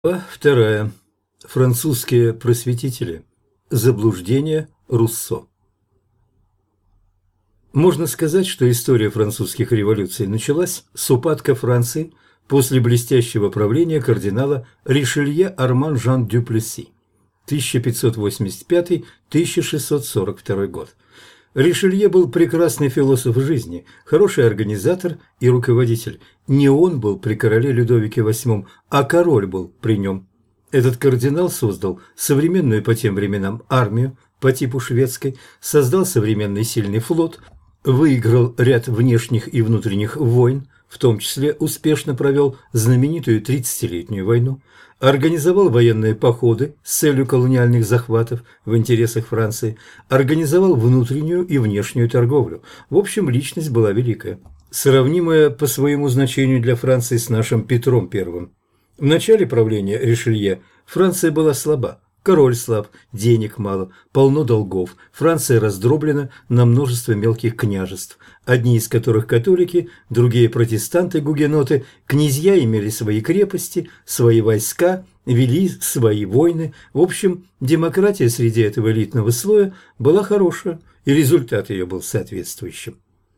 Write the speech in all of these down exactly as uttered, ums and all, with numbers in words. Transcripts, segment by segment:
Глава вторая. Французские просветители. Заблуждение Руссо. Можно сказать, что история французских революций началась с упадка Франции после блестящего правления кардинала Ришелье Арман Жан Дюплесси тысяча пятьсот восемьдесят пятый — тысяча шестьсот сорок второй год. Ришелье был прекрасный философ жизни, хороший организатор и руководитель. Не он был при короле Людовике восьмом, а король был при нем. Этот кардинал создал современную по тем временам армию по типу шведской, создал современный сильный флот, выиграл ряд внешних и внутренних войн, в том числе успешно провел знаменитую тридцатилетнюю войну, организовал военные походы с целью колониальных захватов в интересах Франции, организовал внутреннюю и внешнюю торговлю. В общем, личность была великая, сравнимая по своему значению для Франции с нашим Петром Первым. В начале правления Ришелье Франция была слаба, король слаб, денег мало, полно долгов, Франция раздроблена на множество мелких княжеств, одни из которых католики, другие протестанты-гугеноты, князья имели свои крепости, свои войска, вели свои войны. В общем, демократия среди этого элитного слоя была хорошая, и результат ее был соответствующим.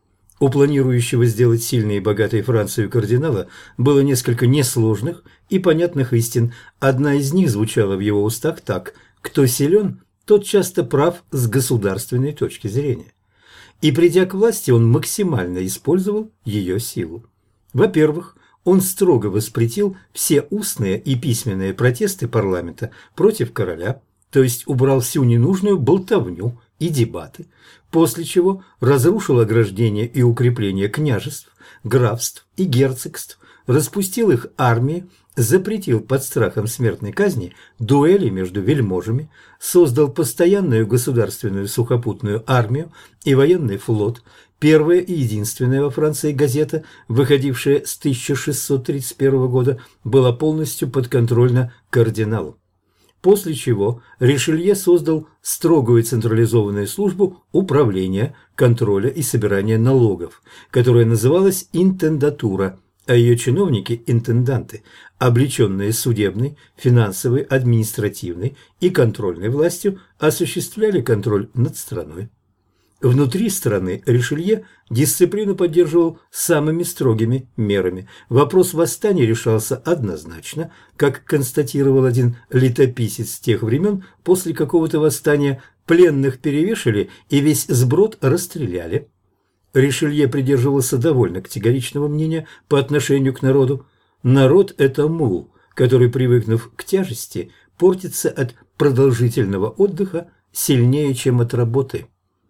У планирующего сделать сильной и богатой Францию кардинала было несколько несложных и понятных истин. Одна из них звучала в его устах так: «Кто силен, тот часто прав с государственной точки зрения». И придя к власти, он максимально использовал ее силу. Во-первых, он строго воспретил все устные и письменные протесты парламента против короля, то есть убрал всю ненужную болтовню и дебаты, после чего разрушил ограждения и укрепления княжеств, графств и герцогств, распустил их армии, запретил под страхом смертной казни дуэли между вельможами, создал постоянную государственную сухопутную армию и военный флот. Первая и единственная во Франции газета, выходившая с тысяча шестьсот тридцать первого года, была полностью подконтрольна кардиналу. После чего Ришелье создал строгую централизованную службу управления, контроля и собирания налогов, которая называлась интендатура, а ее чиновники – интенданты, облеченные судебной, финансовой, административной и контрольной властью, осуществляли контроль над страной. Внутри страны Ришелье дисциплину поддерживал самыми строгими мерами. Вопрос восстания решался однозначно, как констатировал один летописец тех времен: после какого-то восстания пленных перевешали и весь сброд расстреляли. Ришелье придерживался довольно категоричного мнения по отношению к народу. Народ – это мул, который, привыкнув к тяжести, портится от продолжительного отдыха сильнее, чем от работы.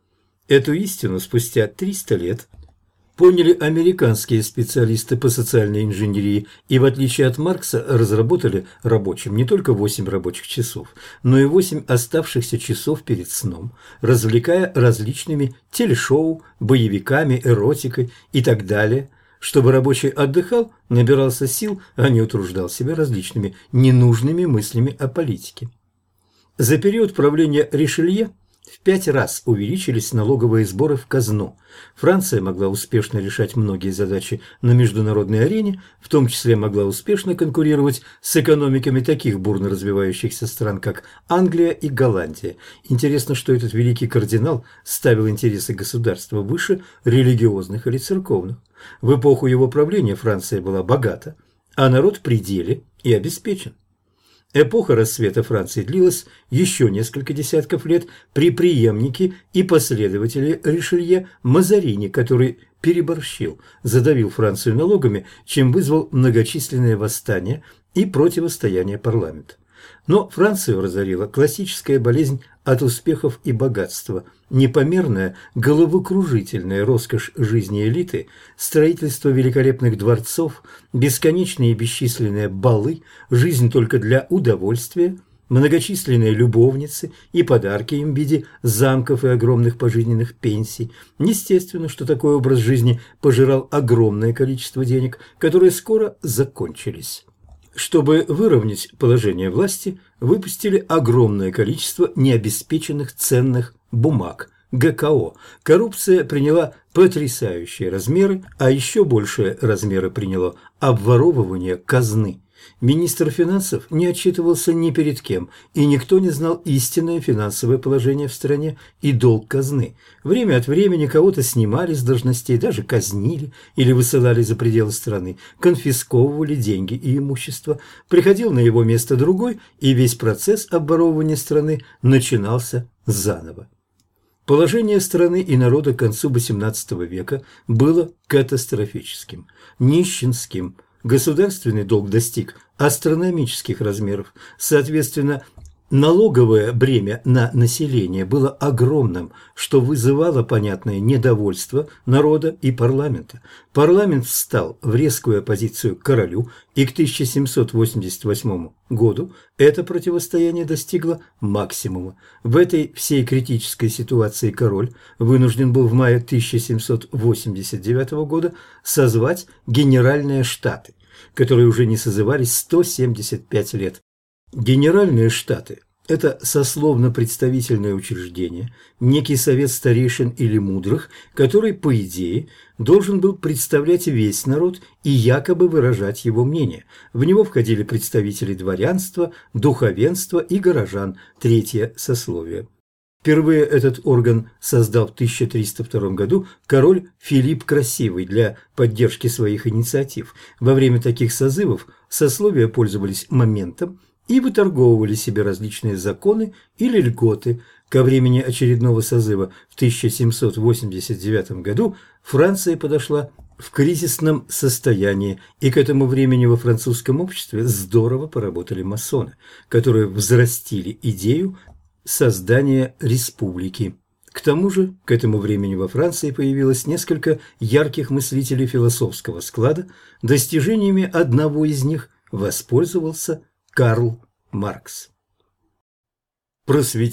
Эту истину спустя триста лет поняли американские специалисты по социальной инженерии и, в отличие от Маркса, разработали рабочим не только восемь рабочих часов, но и восемь оставшихся часов перед сном, развлекая различными телешоу, боевиками, эротикой и так далее, чтобы рабочий отдыхал, набирался сил, а не утруждал себя различными ненужными мыслями о политике. За период правления Ришелье в пять раз увеличились налоговые сборы в казну. Франция могла успешно решать многие задачи на международной арене, в том числе могла успешно конкурировать с экономиками таких бурно развивающихся стран, как Англия и Голландия. Интересно, что этот великий кардинал ставил интересы государства выше религиозных или церковных. В эпоху его правления Франция была богата, а народ при деле и обеспечен. Эпоха расцвета Франции длилась еще несколько десятков лет при преемнике и последователе Ришелье Мазарини, который переборщил, задавил Францию налогами, чем вызвал многочисленные восстания и противостояние парламента. Но Францию разорила классическая болезнь от успехов и богатства, непомерная головокружительная роскошь жизни элиты, строительство великолепных дворцов, бесконечные и бесчисленные балы, жизнь только для удовольствия, многочисленные любовницы и подарки им в виде замков и огромных пожизненных пенсий. Естественно, что такой образ жизни пожирал огромное количество денег, которые скоро закончились. Чтобы выровнять положение власти, выпустили огромное количество необеспеченных ценных бумаг – гэ ка о. Коррупция приняла потрясающие размеры, а еще большие размеры приняло обворовывание казны. Министр финансов не отчитывался ни перед кем, и никто не знал истинное финансовое положение в стране и долг казны. Время от времени кого-то снимали с должностей, даже казнили или высылали за пределы страны, конфисковывали деньги и имущество. Приходил на его место другой, и весь процесс обворовывания страны начинался заново. Положение страны и народа к концу восемнадцатого века было катастрофическим, нищенским. Государственный долг достиг астрономических размеров. Соответственно, налоговое бремя на население было огромным, что вызывало понятное недовольство народа и парламента. Парламент встал в резкую оппозицию к королю, и к тысяча семьсот восемьдесят восьмому году это противостояние достигло максимума. В этой всей критической ситуации король вынужден был в мае тысяча семьсот восемьдесят девятого года созвать Генеральные Штаты, которые уже не созывались сто семьдесят пять лет. Генеральные Штаты – это сословно-представительное учреждение, некий совет старейшин или мудрых, который, по идее, должен был представлять весь народ и якобы выражать его мнение. В него входили представители дворянства, духовенства и горожан, третье сословие. Впервые этот орган создал в тысяча триста втором году король Филипп Красивый для поддержки своих инициатив. Во время таких созывов сословия пользовались моментом и выторговывали себе различные законы или льготы. Ко времени очередного созыва в тысяча семьсот восемьдесят девятом году Франция подошла в кризисном состоянии, и к этому времени во французском обществе здорово поработали масоны, которые взрастили идею создания республики. К тому же, к этому времени во Франции появилось несколько ярких мыслителей философского склада, достижениями одного из них воспользовался Карл Маркс. Просветительство